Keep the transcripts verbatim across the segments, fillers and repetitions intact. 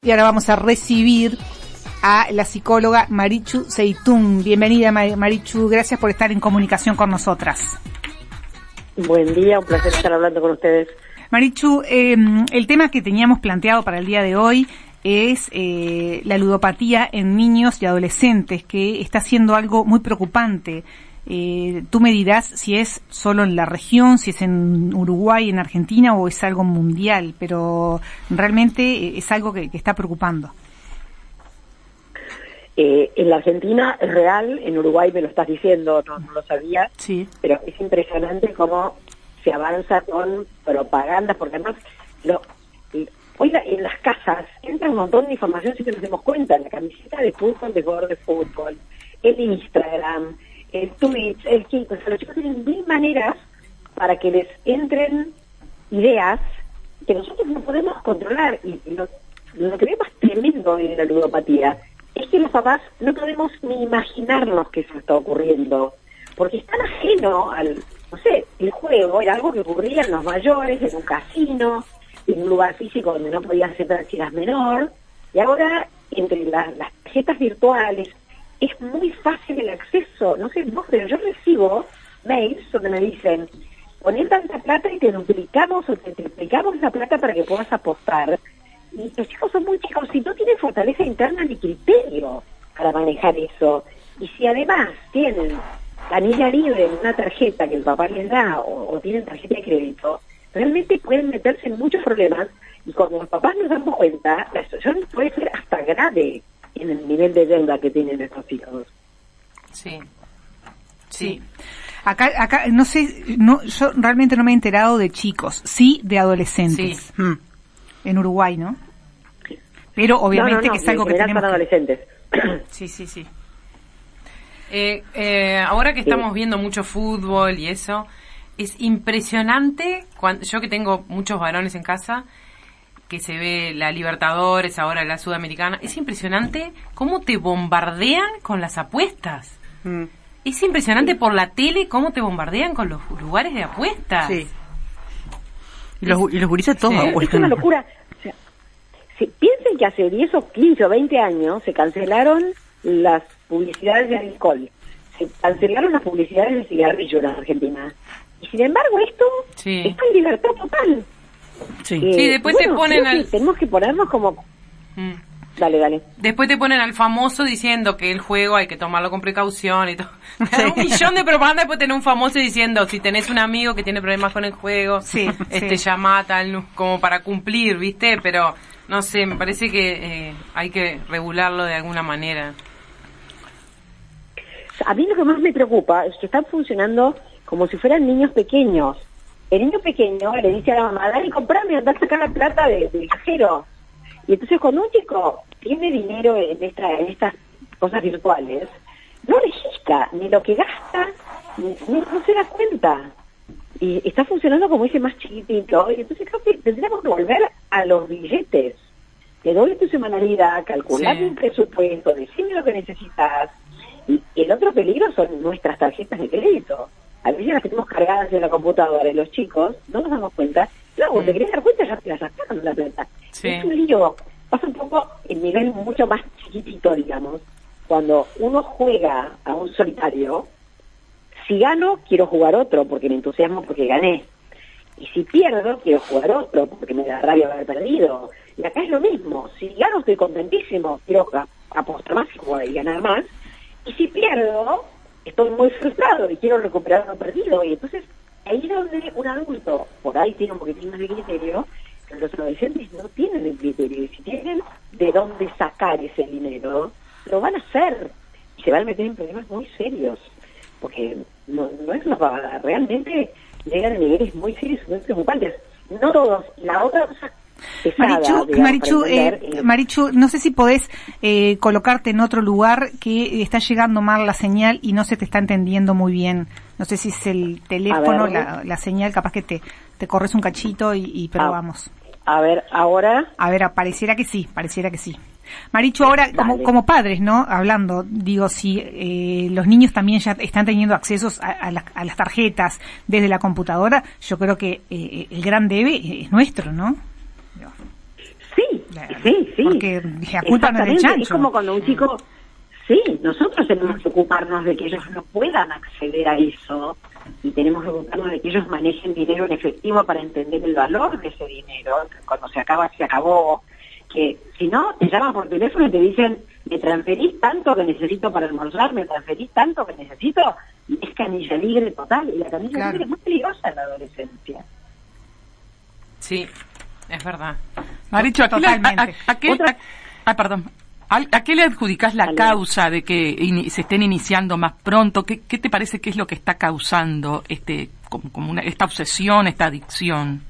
Y ahora vamos a recibir a la psicóloga Marichu Zeitoun. Bienvenida, Marichu, gracias por estar en comunicación con nosotras. Buen día, un placer estar hablando con ustedes. Marichu, eh, el tema que teníamos planteado para el día de hoy es eh, la ludopatía en niños y adolescentes, que está siendo algo muy preocupante. Eh, tú me dirás si es solo en la región, si es en Uruguay, en Argentina o es algo mundial, pero realmente es algo que, que está preocupando. Eh, en la Argentina es real, en Uruguay me lo estás diciendo, no, no lo sabía, sí. Pero es impresionante cómo se avanza con propagandas, porque además lo, oiga, en las casas entra un montón de información sin que nos demos cuenta, la camiseta de fútbol, de jugador de fútbol, el Instagram, el Twitch, el Kiko, o sea, los chicos tienen mil maneras para que les entren ideas que nosotros no podemos controlar. Y lo, lo que veo más tremendo en la ludopatía es que los papás no podemos ni imaginarnos que eso está ocurriendo, porque es tan ajeno al, no sé, el juego era algo que ocurría en los mayores, en un casino, en un lugar físico donde no podías entrar si eras menor, y ahora entre la, las tarjetas virtuales es muy fácil el acceso. No sé vos, pero yo recibo mails donde me dicen, poné tanta plata y te duplicamos o te triplicamos la plata para que puedas apostar. Y los chicos son muy chicos y no tienen fortaleza interna ni criterio para manejar eso. Y si además tienen planilla libre en una tarjeta que el papá les da o, o tienen tarjeta de crédito, realmente pueden meterse en muchos problemas y cuando los papás nos damos cuenta, la situación puede ser hasta grave en el nivel de deuda que tienen estos hijos. Sí, sí. Acá, acá, no sé, no, yo realmente no me he enterado de chicos, sí de adolescentes. Sí. Hmm. En Uruguay, ¿no? Pero obviamente no, no, no, que es algo que tenemos. Para adolescentes. Sí, sí, sí. Eh, eh, ahora que estamos sí. viendo mucho fútbol y eso, es impresionante, cuando, yo que tengo muchos varones en casa, que se ve la Libertadores, ahora la Sudamericana, es impresionante cómo te bombardean con las apuestas. Mm. Es impresionante sí. por la tele cómo te bombardean con los lugares de apuestas. Sí. Y los, y los gurises todos sí. apuestan. Es una locura. O sea, si piensen que hace diez o quince o veinte años se cancelaron las publicidades de alcohol, se cancelaron las publicidades de cigarrillos en Argentina. Y sin embargo esto sí. está en libertad total. Sí, eh, sí después bueno, te ponen al... tenemos que ponernos como... Mm. Dale, dale. Después te ponen al famoso diciendo que el juego hay que tomarlo con precaución y todo. Sí. Un millón de propaganda, después tener un famoso diciendo, si tenés un amigo que tiene problemas con el juego, sí, este sí. llama tal, como para cumplir, ¿viste? Pero, no sé, me parece que eh, hay que regularlo de alguna manera. A mí lo que más me preocupa es que están funcionando como si fueran niños pequeños. El niño pequeño le dice a la mamá, dale, comprame, andá a sacar la plata de, del cajero. Y entonces cuando un chico tiene dinero en, esta, en estas cosas virtuales, no registra ni lo que gasta, ni, ni, no se da cuenta. Y está funcionando como ese más chiquitito. Y entonces creo que tendríamos que volver a los billetes. Te doy tu semanalidad, calcular sí. un presupuesto, decirme lo que necesitas. Y el otro peligro son nuestras tarjetas de crédito. A veces las tenemos cargadas en la computadora y los chicos no nos damos cuenta. Luego, mm. te querés dar cuenta, ya te las sacaron la plata. Sí. Es un lío. Pasa un poco en nivel mucho más chiquitito, digamos. Cuando uno juega a un solitario, si gano, quiero jugar otro porque me entusiasmo porque gané. Y si pierdo, quiero jugar otro porque me da rabia haber perdido. Y acá es lo mismo. Si gano, estoy contentísimo. Quiero apostar más y jugar y ganar más. Y si pierdo, estoy muy frustrado y quiero recuperar lo perdido. Y entonces, ahí es donde un adulto, por ahí tiene un poquitín más de criterio, pero los adolescentes no tienen el criterio. Y si tienen de dónde sacar ese dinero, lo van a hacer. Y se van a meter en problemas muy serios. Porque no, no es una pavada. Realmente llegan a niveles muy serios, muy preocupantes. No todos. La otra cosa... Pesada, Marichu, digamos, Marichu, eh, Marichu, no sé si podés eh, colocarte en otro lugar que está llegando mal la señal y no se te está entendiendo muy bien. No sé si es el teléfono, la, la señal, capaz que te, te corres un cachito y, y probamos. A, a ver, ahora. A ver, pareciera que sí, pareciera que sí. Marichu, ahora como, como padres, ¿no? Hablando, digo, si eh, los niños también ya están teniendo accesos a, a, la, a las tarjetas desde la computadora, yo creo que eh, el gran debe es nuestro, ¿no? Sí, Sí, sí. Porque la culpa no es del chancho. Es como cuando un chico... Sí, nosotros tenemos que ocuparnos de que ellos no puedan acceder a eso y tenemos que ocuparnos de que ellos manejen dinero en efectivo para entender el valor de ese dinero. Cuando se acaba, se acabó. Que si no, te llaman por teléfono y te dicen, me transferís tanto que necesito para almorzar, me transferís tanto que necesito, y es canilla libre total. Y la canilla claro. libre es muy peligrosa en la adolescencia. Sí, es verdad. Marichu, ¿a qué, a, a, a qué, a, ah, perdón. ¿A qué le adjudicás la causa de que in, se estén iniciando más pronto? ¿Qué, qué te parece que es lo que está causando este como, como una, esta obsesión, esta adicción?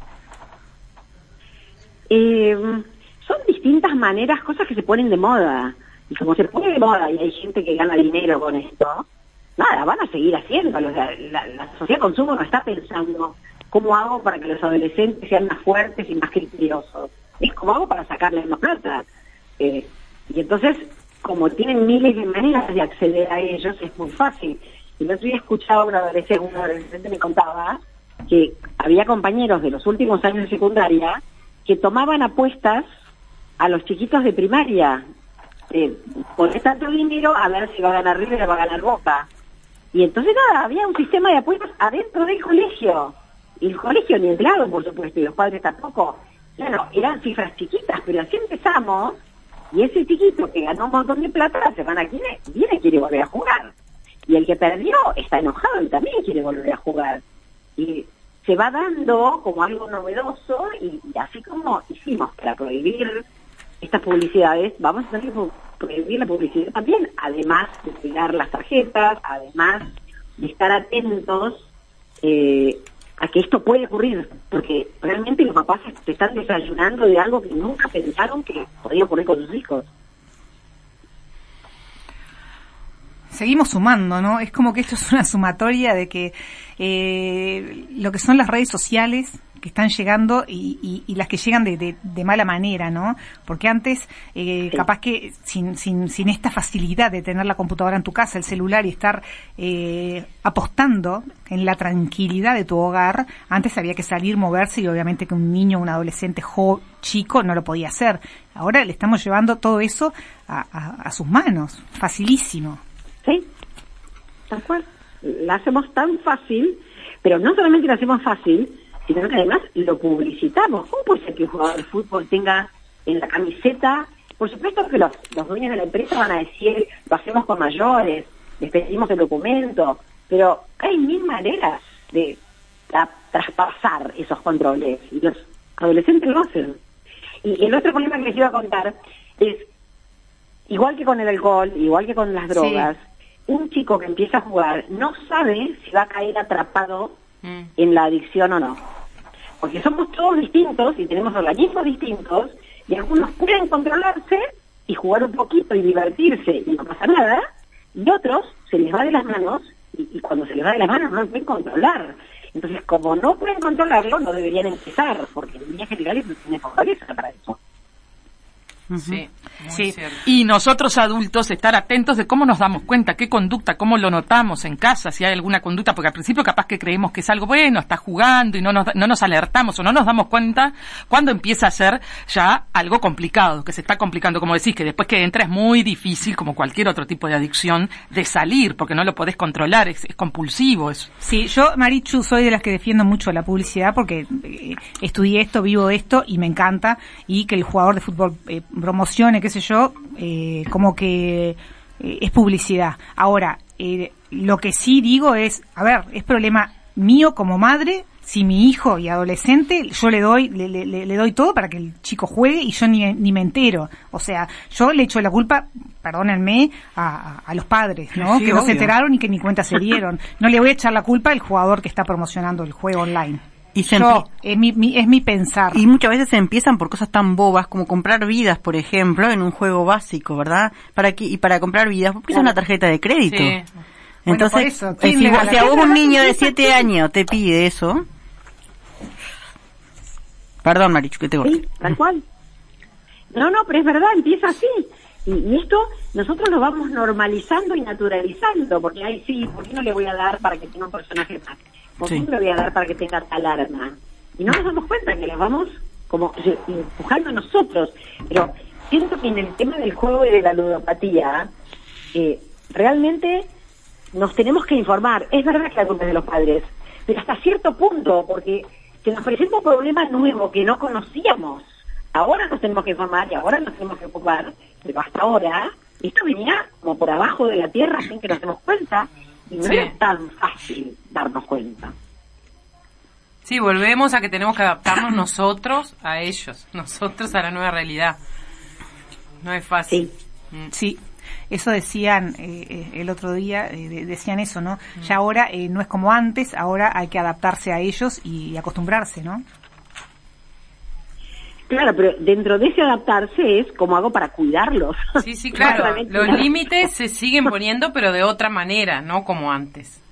Eh, son distintas maneras, cosas que se ponen de moda. Y como se pone de moda y hay gente que gana dinero con esto, nada, van a seguir haciéndolo. O sea, la, la sociedad de consumo no está pensando cómo hago para que los adolescentes sean más fuertes y más criteriosos. Es cómo hago para sacarles más plata. Eh, Y entonces, como tienen miles de maneras de acceder a ellos, es muy fácil. Y el otro día escuchaba a un adolescente, un adolescente me contaba que había compañeros de los últimos años de secundaria que tomaban apuestas a los chiquitos de primaria. Eh, poner tanto dinero a ver si va a ganar River o va a ganar Boca. Y entonces nada, había un sistema de apuestas adentro del colegio. Y el colegio ni entrado, por supuesto, y los padres tampoco. Claro, eran cifras chiquitas, pero así empezamos. Y ese chiquito que ganó un montón de plata, la semana que viene, viene y quiere volver a jugar. Y el que perdió está enojado y también quiere volver a jugar. Y se va dando como algo novedoso y, y así como hicimos para prohibir estas publicidades, vamos a tener que prohibir la publicidad también, además de cuidar las tarjetas, además de estar atentos eh, a que esto puede ocurrir, porque realmente los papás se están desayunando de algo que nunca pensaron que podía ocurrir con sus hijos. Seguimos sumando, ¿no? Es como que esto es una sumatoria de que eh, lo que son las redes sociales que están llegando y, y, y las que llegan de, de, de mala manera, ¿no? Porque antes, eh, sí. capaz que sin, sin, sin esta facilidad de tener la computadora en tu casa, el celular y estar eh, apostando en la tranquilidad de tu hogar, antes había que salir, moverse y obviamente que un niño, un adolescente jo, chico no lo podía hacer. Ahora le estamos llevando todo eso a, a, a sus manos, facilísimo. Sí, tal cual. La hacemos tan fácil, pero no solamente la hacemos fácil, sino que además lo publicitamos. ¿Cómo puede ser que un jugador de fútbol tenga en la camiseta? Por supuesto que los, los dueños de la empresa van a decir, lo hacemos con mayores, les pedimos el documento, pero hay mil maneras de tra- traspasar esos controles, y los adolescentes lo hacen. Y el otro problema que les iba a contar es, igual que con el alcohol, igual que con las drogas, sí. Un chico que empieza a jugar no sabe si va a caer atrapado mm. en la adicción o no. Porque somos todos distintos y tenemos organismos distintos y algunos pueden controlarse y jugar un poquito y divertirse y no pasa nada, y otros se les va de las manos y, y cuando se les va de las manos no lo pueden controlar. Entonces, como no pueden controlarlo, no deberían empezar, porque en líneas generales no tienen fortaleza para eso. Sí, sí. Y nosotros adultos estar atentos de cómo nos damos cuenta, qué conducta, cómo lo notamos en casa, si hay alguna conducta, porque al principio capaz que creemos que es algo bueno, está jugando y no nos, no nos alertamos o no nos damos cuenta cuando empieza a ser ya algo complicado, que se está complicando, como decís, que después que entra es muy difícil, como cualquier otro tipo de adicción, de salir, porque no lo podés controlar, es, es compulsivo. Es... Sí, yo, Marichu, soy de las que defiendo mucho la publicidad porque eh, estudié esto, vivo esto y me encanta, y que el jugador de fútbol eh, promocione, qué sé yo, eh, como que eh, es publicidad. Ahora, eh, lo que sí digo es, a ver, es problema mío como madre, si mi hijo y adolescente, yo le doy le, le, le doy todo para que el chico juegue y yo ni, ni me entero. O sea, yo le echo la culpa, perdónenme, a, a los padres, ¿no? Sí, que no se enteraron y que ni cuenta se dieron. No le voy a echar la culpa al jugador que está promocionando el juego online. Y se Yo, es mi, mi, es mi pensar. Y muchas veces se empiezan por cosas tan bobas como comprar vidas, por ejemplo, en un juego básico, ¿verdad? Para que, y para comprar vidas, porque es una tarjeta de crédito. Sí. Entonces, bueno, eso, si, vos, si a vos un niño de siete años te pide eso... Perdón, Marichu, que te voy. Sí, tal cual. No, no, pero es verdad, empieza así. Y, y esto nosotros lo vamos normalizando y naturalizando, porque ahí sí, ¿por qué no le voy a dar para que tenga un personaje más? ¿Por qué sí. no le voy a dar para que tenga tal arma? Y no nos damos cuenta que le vamos como empujando a nosotros. Pero siento que en el tema del juego y de la ludopatía, eh, realmente nos tenemos que informar. Es verdad que la culpa es de los padres, pero hasta cierto punto, porque se nos presenta un problema nuevo que no conocíamos. Ahora nos tenemos que informar y ahora nos tenemos que ocupar, pero hasta ahora esto venía como por abajo de la tierra sin que nos demos cuenta, y no sí. era tan fácil darnos cuenta. Sí, volvemos a que tenemos que adaptarnos nosotros a ellos, nosotros a la nueva realidad. No es fácil. Sí, mm. sí. Eso decían eh, el otro día, eh, decían eso, ¿no? Mm. Ya ahora eh, no es como antes, ahora hay que adaptarse a ellos y, y acostumbrarse, ¿no? Claro, pero dentro de ese adaptarse es como hago para cuidarlos. Sí, sí, claro. Los límites se siguen poniendo, pero de otra manera, no como antes.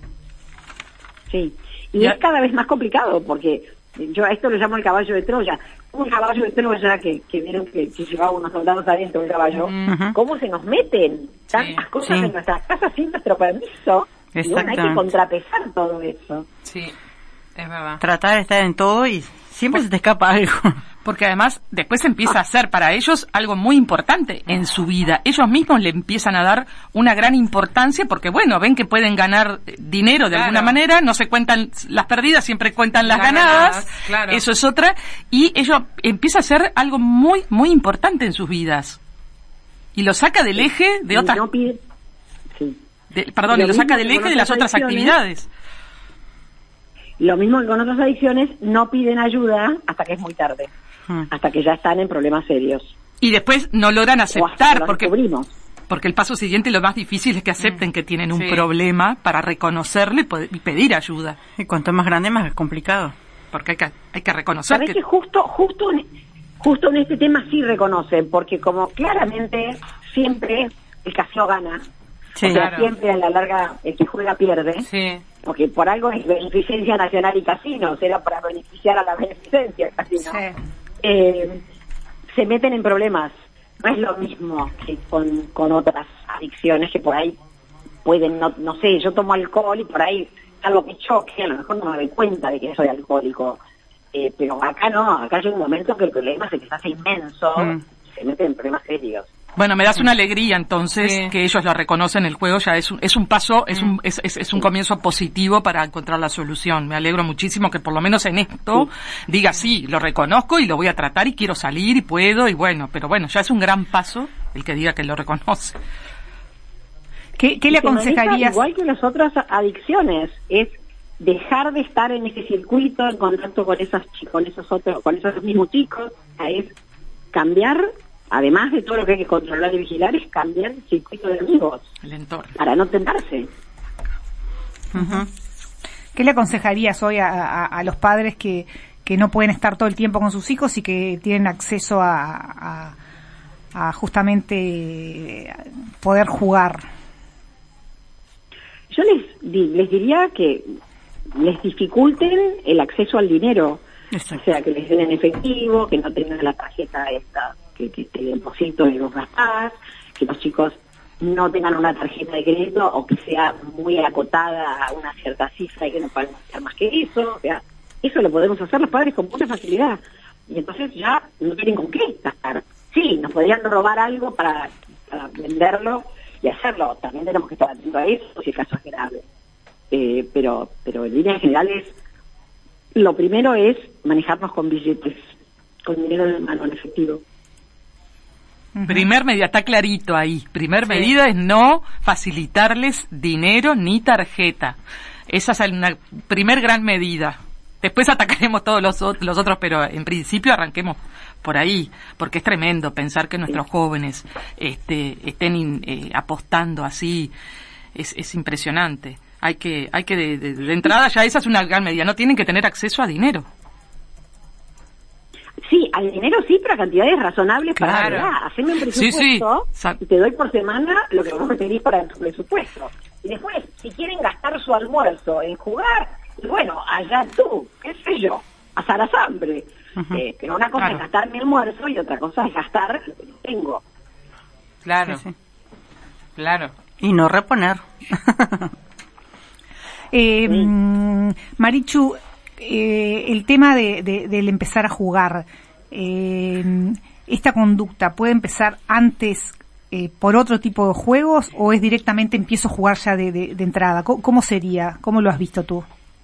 Sí, y ya. es cada vez más complicado, porque yo a esto lo llamo el caballo de Troya. Un caballo de Troya que, que vieron que, que llevaba unos soldados adentro del caballo. Uh-huh. ¿Cómo se nos meten tantas sí. cosas sí. en nuestras casas sin nuestro permiso? Y bueno, hay que contrapesar todo eso. Sí, es verdad. Tratar de estar en todo y siempre se te escapa algo. Porque además después empieza a ser para ellos algo muy importante en su vida. Ellos mismos le empiezan a dar una gran importancia porque, bueno, ven que pueden ganar dinero de claro. alguna manera, no se cuentan las perdidas, siempre cuentan las, las ganadas, ganadas claro. eso es otra, y ello empieza a ser algo muy, muy importante en sus vidas. Y lo saca del eje de otras... No pide... sí. de, perdón, y lo, y lo saca del eje de las otras actividades. Lo mismo que con otras adicciones, no piden ayuda hasta que es muy tarde. Hasta que ya están en problemas serios. Y después no logran aceptar, porque, porque el paso siguiente, lo más difícil es que acepten mm. que tienen un sí. problema para reconocerlo y, poder, y pedir ayuda. Y cuanto más grande, más complicado. Porque hay que, hay que reconocer ¿Sabés que... que justo, justo, en, justo en este tema sí reconocen, porque como claramente siempre el casino gana, sí, o sea, claro. siempre a la larga el que juega pierde, sí. porque por algo es beneficencia nacional y casinos, era para beneficiar a la beneficencia el casino. Sí. Eh, se meten en problemas. No es lo mismo que con, con otras adicciones que por ahí pueden, no, no sé, yo tomo alcohol y por ahí algo que choque, a lo mejor no me doy cuenta de que soy alcohólico, eh, pero acá no, acá hay un momento que el problema se les hace inmenso, mm. se meten en problemas serios. Bueno, me das una alegría entonces sí. que ellos lo reconocen, el juego ya es un, es un paso, es un es, es, es un comienzo positivo para encontrar la solución. Me alegro muchísimo que por lo menos en esto sí. diga sí, lo reconozco y lo voy a tratar y quiero salir y puedo y bueno, pero bueno, ya es un gran paso el que diga que lo reconoce. ¿Qué, qué le aconsejarías? Igual que las otras adicciones, es dejar de estar en ese circuito en contacto con esas con esos otros, con esos mismos chicos, es cambiar. Además de todo lo que hay que controlar y vigilar, es cambiar el circuito de amigos. El entorno. Para no tentarse. Uh-huh. ¿Qué le aconsejarías hoy a, a, a los padres que, que no pueden estar todo el tiempo con sus hijos y que tienen acceso a, a, a justamente poder jugar? Yo les, les diría que les dificulten el acceso al dinero. Exacto. O sea, que les den en efectivo, que no tengan la tarjeta esta que, que te deposito y los gastás, que los chicos no tengan una tarjeta de crédito o que sea muy acotada a una cierta cifra y que no puedan hacer más que eso. O sea, eso lo podemos hacer los padres con mucha facilidad. Y entonces ya no tienen con qué gastar. Sí, nos podrían robar algo para, para venderlo y hacerlo. También tenemos que estar atentos a eso si el caso es grave. Eh, pero, pero en líneas generales, lo primero es manejarnos con billetes, con dinero en mano, en efectivo. Uh-huh. Primer medida, está clarito ahí. Primer sí. medida es no facilitarles dinero ni tarjeta. Esa es una primer gran medida. Después atacaremos todos los, los otros, pero en principio arranquemos por ahí, porque es tremendo pensar que nuestros sí. jóvenes este, estén in, eh, apostando así. Es, es impresionante. Hay que, hay que de, de, de entrada ya esa es una gran medida. No tienen que tener acceso a dinero. Sí, al dinero sí, pero a cantidades razonables claro. para la verdad. Haceme un presupuesto sí, sí. y te doy por semana lo que vos me pedís para tu presupuesto. Y después, si quieren gastar su almuerzo en jugar, y bueno, allá tú, qué sé yo, asarás hambre. Uh-huh. Eh, pero una cosa claro. es gastar mi almuerzo y otra cosa es gastar lo que no tengo. Claro, sí, sí. claro. Y no reponer. eh, sí. Marichu, eh, el tema de, de, del empezar a jugar, eh, esta conducta puede empezar antes eh, por otro tipo de juegos o es directamente empiezo a jugar ya de, de, de entrada. ¿Cómo, ¿Cómo sería? ¿Cómo lo has visto tú?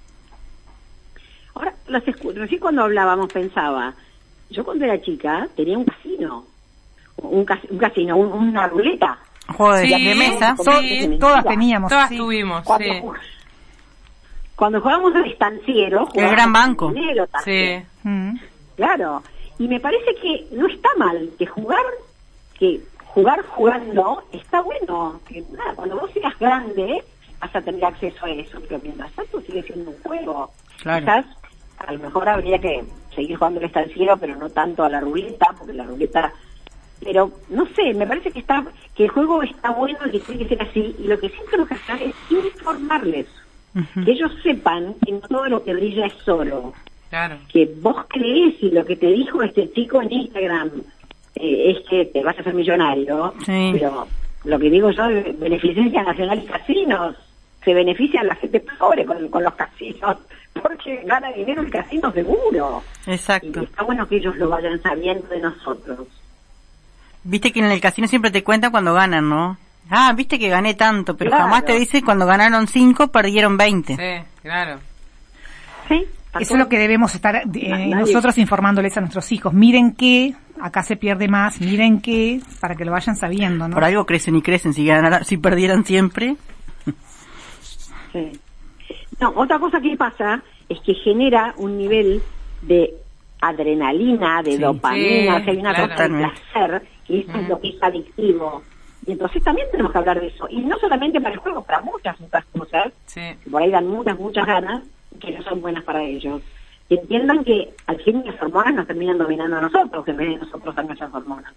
Ahora, los escu- recién cuando hablábamos pensaba, yo cuando era chica tenía un casino, un, cas- un casino, un, una ruleta. Juego de, Sí, de mesa. Sí, todas teníamos. Todas sí. tuvimos, Cuando, sí. ju- cuando jugábamos al estanciero, El gran banco. dinero también. Sí. Mm. Claro, y me parece que no está mal, que jugar, que jugar jugando está bueno, que nada, cuando vos seas grande vas a tener acceso a eso, pero mientras tanto sigue siendo un juego. Claro. Quizás a lo mejor habría que seguir jugando al estanciero, pero no tanto a la ruleta, porque la ruleta, pero no sé, me parece que está, que el juego está bueno y que tiene que ser así, y lo que sí tenemos que hacer es informarles, Uh-huh. que ellos sepan que no todo lo que brilla es oro. Claro. Que vos crees y lo que te dijo este chico en Instagram eh, es que te vas a hacer millonario, Sí. pero lo que digo yo, Beneficencia Nacional y Casinos, se benefician la gente pobre con, con los casinos, porque gana dinero el casino seguro. Exacto. Y está bueno que ellos lo vayan sabiendo de nosotros. Viste que en el casino siempre te cuentan cuando ganan, ¿no? Ah, viste que gané tanto, pero Claro. jamás te dice cuando ganaron cinco, perdieron veinte. Sí, claro. Sí. Eso es lo que debemos estar eh, nosotros informándoles a nuestros hijos. Miren que acá se pierde más, miren que, para que lo vayan sabiendo, ¿no? Por algo crecen y crecen, si ganaran, si perdieran siempre. Sí. No, otra cosa que pasa es que genera un nivel de adrenalina, de Sí. dopamina, Sí, que hay una claro. cosa de placer, y eso es lo que es adictivo. Y entonces también tenemos que hablar de eso. Y no solamente para el juego, para muchas otras cosas, Sí. que por ahí dan muchas, muchas ganas, que no son buenas para ellos. Que entiendan que al fin las hormonas nos terminan dominando a nosotros, en vez de nosotros a nuestras hormonas.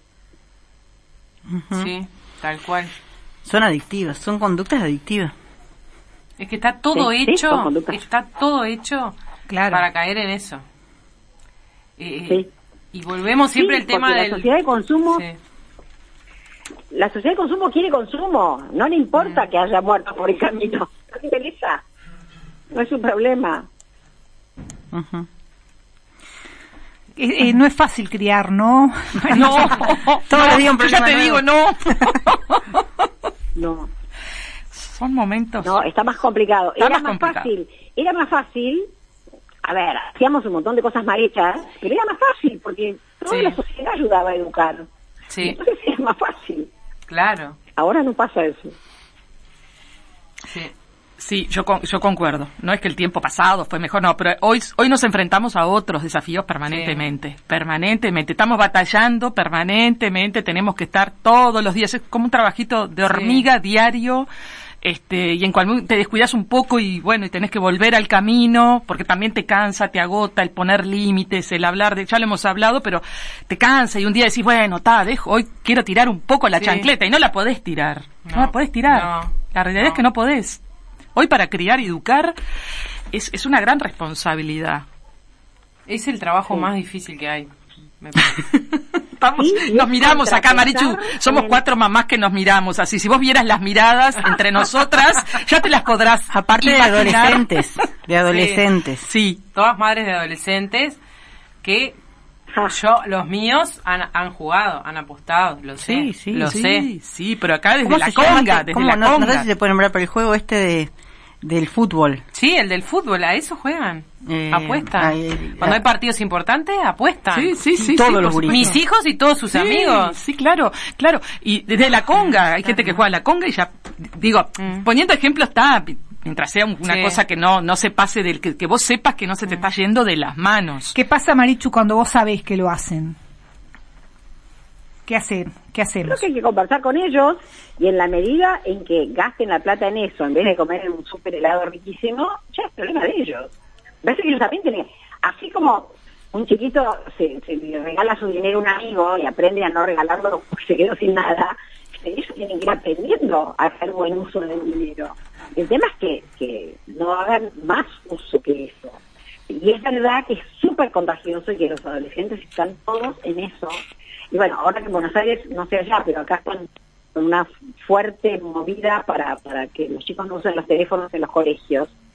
Ujú. Sí, tal cual. Son adictivas, son conductas adictivas. Es que está todo Sí, sí, hecho, son conductas. está todo hecho Claro. para caer en eso. Eh, Sí. Y volvemos siempre Sí, al tema porque del... la sociedad de consumo, Sí. la sociedad de consumo quiere consumo, no le importa Mm. que haya muerto por el camino, no le interesa, no es un problema. Ujú. Eh, eh, no es fácil criar, ¿no? No, Todos los días un yo ya problema te nuevo. digo, no. No, Son momentos. no, está más complicado. Está Era más más, complicado. fácil, era más fácil, a ver, hacíamos un montón de cosas mal hechas, pero era más fácil porque toda Sí. la sociedad ayudaba a educar. Sí, Entonces era más fácil. claro. Ahora no pasa eso. Sí. Sí, yo con- yo concuerdo. No es que el tiempo pasado fue mejor, no, pero hoy hoy nos enfrentamos a otros desafíos permanentemente, permanentemente. Estamos batallando permanentemente, tenemos que estar todos los días, es como un trabajito de hormiga diario. Este, y en cual te descuidas un poco y bueno, y tenés que volver al camino, porque también te cansa, te agota el poner límites, el hablar de, ya lo hemos hablado, pero te cansa y un día decís, bueno, ta, dejo, hoy quiero tirar un poco la Sí. chancleta y no la podés tirar, no, No, la podés tirar. no, la realidad no. es que no podés. Hoy para criar y educar es, es una gran responsabilidad. Es el trabajo Sí. más difícil que hay. me parece. Estamos, Sí, y nos es miramos acá, Marichu, contrapensar somos en- cuatro mamás que nos miramos así. Si vos vieras las miradas entre nosotras, ya te las podrás Aparte de imaginar. adolescentes, de adolescentes. Sí, Todas madres de adolescentes que Ja. yo, los míos han, han jugado, han apostado, lo sé, Sí, sí, lo sí, sé. sí, pero acá desde ¿Cómo la se llama conga, este- desde cómo? la no, no conga. sé si se puede nombrar, pero el juego este de del fútbol. Sí, el del fútbol, a eso juegan, Eh, apuestan. ay, Cuando ah. hay partidos importantes, apuestan. Sí, sí, sí. Todos sí, los por gurises. Mis hijos y todos sus Sí, amigos. Sí, claro, claro. Y desde la conga, hay gente que juega a la conga y ya, digo, Mm. poniendo ejemplo está, mientras sea una Sí. cosa que no no se pase del, que, que vos sepas que no se te está yendo de las manos. ¿Qué pasa, Marichu, cuando vos sabés que lo hacen? ¿Qué hacer? ¿Qué Creo hacemos? que hay que conversar con ellos y en la medida en que gasten la plata en eso, en vez de comer en un super helado riquísimo, ya es problema de ellos. Me parece que ellos también tienen, así como un chiquito se, se le regala su dinero a un amigo y aprende a no regalarlo porque se quedó sin nada, ellos tienen que ir aprendiendo a hacer buen uso del dinero. El tema es que, que no hagan más uso que eso. Y es verdad que es súper contagioso y que los adolescentes están todos en eso. Y bueno, ahora que en Buenos Aires, no sé allá, pero acá están con una fuerte movida para, para que los chicos no usen los teléfonos en los colegios.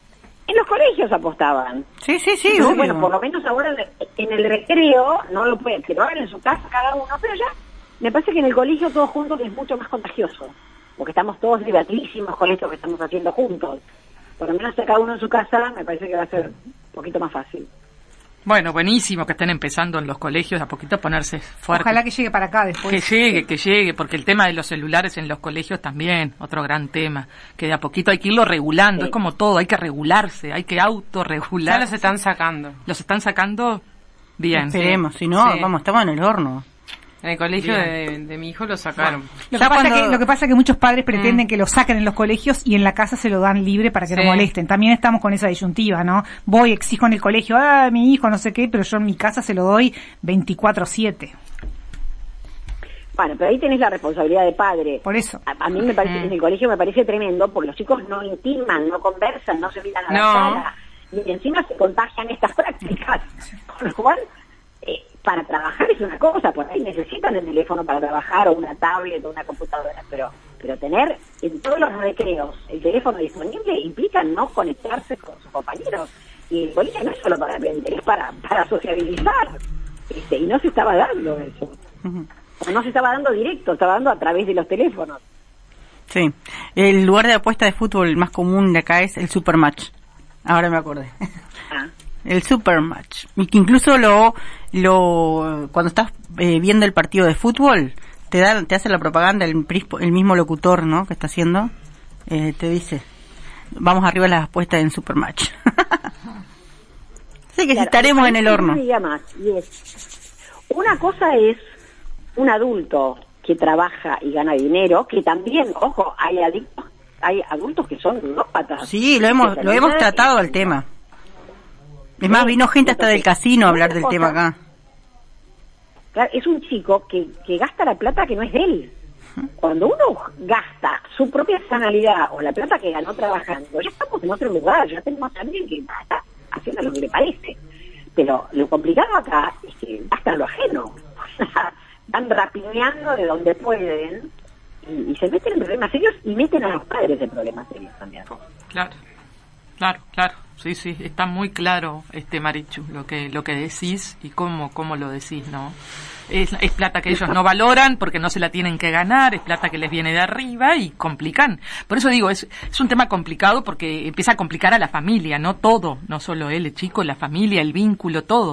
En los colegios apostaban. Sí, sí, sí. Entonces, bueno, por lo menos ahora en el recreo no lo pueden, que lo hagan en su casa cada uno, pero ya me parece que en el colegio todos juntos es mucho más contagioso, porque estamos todos divertidísimos con esto que estamos haciendo juntos. Por lo menos cada uno en su casa me parece que va a ser un poquito más fácil. Bueno, buenísimo que estén empezando en los colegios a poquito a ponerse fuertes. Ojalá que llegue para acá después. Que llegue, que llegue, porque el tema de los celulares en los colegios también, otro gran tema, que de a poquito hay que irlo regulando, sí. Es como todo, hay que regularse, hay que autorregular. Ya los están sacando. ¿Los están sacando? Bien. Esperemos, si no, sí. vamos, estamos en el horno. En el colegio de, de mi hijo lo sacaron. Bueno, lo, que pasa cuando... que, lo que pasa es que muchos padres pretenden mm. que lo saquen en los colegios y en la casa se lo dan libre para que sí. no molesten. También estamos con esa disyuntiva, ¿no? Voy, exijo en el colegio, ah, mi hijo, no sé qué, pero yo en mi casa se lo doy veinticuatro siete. Bueno, pero ahí tenés la responsabilidad de padre. Por eso. A, a mí me parece, mm. en el colegio me parece tremendo, porque los chicos no intiman, no conversan, no se miran a la no. cara. Y encima se contagian estas prácticas. Con lo cual... Eh, para trabajar es una cosa, por ahí necesitan el teléfono para trabajar, o una tablet, o una computadora, pero pero tener en todos los recreos el teléfono disponible implica no conectarse con sus compañeros. Y el colegio no es solo para aprender, es para, para sociabilizar. Este, y no se estaba dando eso. Uh-huh. O no se estaba dando directo, estaba dando a través de los teléfonos. Sí. El lugar de apuesta de fútbol más común de acá es el Supermatch. Ahora me acordé. Ah. El Supermatch. Y que incluso lo, lo, cuando estás eh, viendo el partido de fútbol, te da, te hace la propaganda el, el mismo locutor, ¿no? Que está haciendo, eh, te dice, vamos arriba a las apuestas en Supermatch. Así que claro, estaremos en el horno. Más, y es, una cosa es un adulto que trabaja y gana dinero, que también, ojo, hay adictos, hay adultos que son ludópatas. Sí, lo hemos, lo hemos tratado al tema. Es más, vino gente hasta del casino a hablar del tema acá. Claro, es un chico que, que gasta la plata que no es de él. Cuando uno gasta su propia sanalidad o la plata que ganó trabajando, ya estamos en otro lugar, ya tenemos a alguien que está haciendo lo que le parece. Pero lo complicado acá es que gastan lo ajeno. Van rapiñando de donde pueden y, y se meten en problemas serios y meten a los padres en problemas serios también. Claro, claro, claro. Sí, sí, está muy claro, este Marichu, lo que lo que decís y cómo cómo lo decís, ¿no? Es, es plata que ellos no valoran porque no se la tienen que ganar, es plata que les viene de arriba y complican. Por eso digo, es es un tema complicado porque empieza a complicar a la familia, no todo, no solo él, el chico, la familia, el vínculo, todo.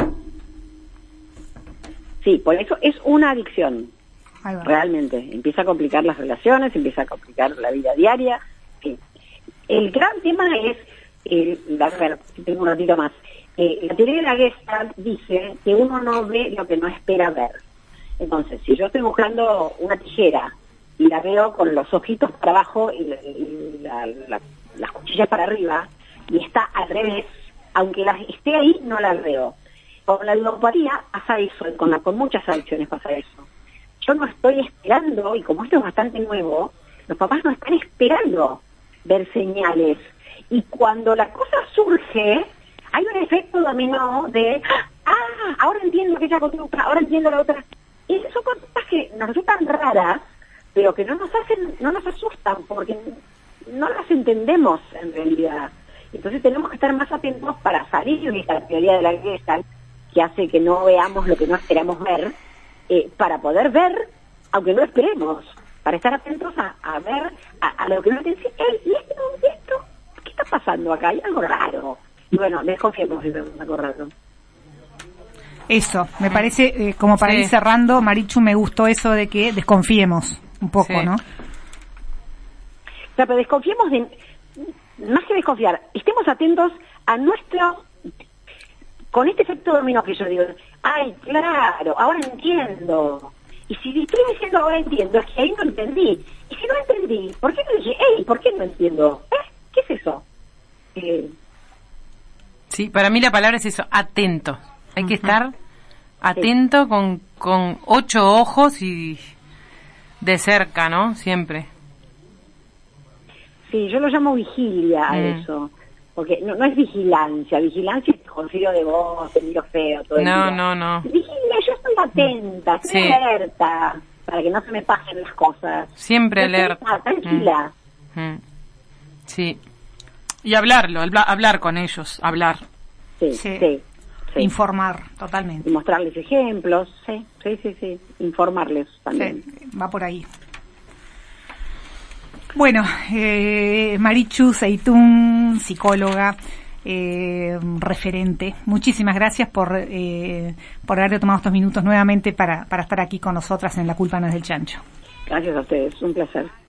Sí, por eso es una adicción, realmente. Empieza a complicar las relaciones, empieza a complicar la vida diaria. Sí. El gran tema es... Eh, a ver, tengo un ratito más. Eh, la teoría de la Gestalt dice que uno no ve lo que no espera ver. Entonces, si yo estoy buscando una tijera y la veo con los ojitos para abajo y, la, y la, la, las cuchillas para arriba y está al revés, aunque la, esté ahí, no la veo. Con la ludopatía pasa eso, y con, la, con muchas adicciones pasa eso. Yo no estoy esperando, y como esto es bastante nuevo, los papás no están esperando ver señales. Y cuando la cosa surge, hay un efecto dominó de, ah, ahora entiendo aquella conducta, ahora entiendo la otra. Y son conductas que nos resultan raras, pero que no nos hacen, no nos asustan, porque no las entendemos en realidad. Entonces tenemos que estar más atentos para salir de esta teoría de la Gestalt, que hace que no veamos lo que no esperamos ver, eh, para poder ver, aunque no esperemos, para estar atentos a, a ver a, a lo que no te dice, hey, ¿y esto? ¿Y esto? ¿Qué está pasando acá? Hay algo raro. Y bueno, desconfiemos si vemos algo raro. Eso, me parece, eh, como para sí. ir cerrando, Marichu, me gustó eso de que desconfiemos un poco, sí. ¿no? O sea, pero desconfiemos de, más que desconfiar, estemos atentos a nuestro, con este efecto dominó que yo digo, ay, claro, ahora entiendo. Y si estoy diciendo ahora entiendo, es que ahí no entendí. Y si no entendí, ¿por qué no dije, hey, ¿por qué no entiendo? ¿Eh? ¿Qué es eso? Eh... Sí, para mí la palabra es eso, atento. Hay uh-huh. que estar atento sí. con, con ocho ojos y de cerca, ¿no? Siempre. Sí, yo lo llamo vigilia a mm. eso. Porque no, no es vigilancia. Vigilancia es confío de vos, te miro feo, todo el No, día. no, no. Vigilia, yo estoy atenta, estoy sí. alerta, para que no se me pasen las cosas. Siempre alerta. Tranquila. Mm. Mm. Sí. Y hablarlo, habla, hablar con ellos, hablar. Sí, sí, sí, sí. Informar, totalmente. Y mostrarles ejemplos, sí, sí, sí, sí. Informarles también. Sí, va por ahí. Bueno, eh, Marichu Seitún, psicóloga, eh, referente. Muchísimas gracias por eh, por haber tomado estos minutos nuevamente para, para estar aquí con nosotras en La Culpa No Es del Chancho. Gracias a ustedes, un placer.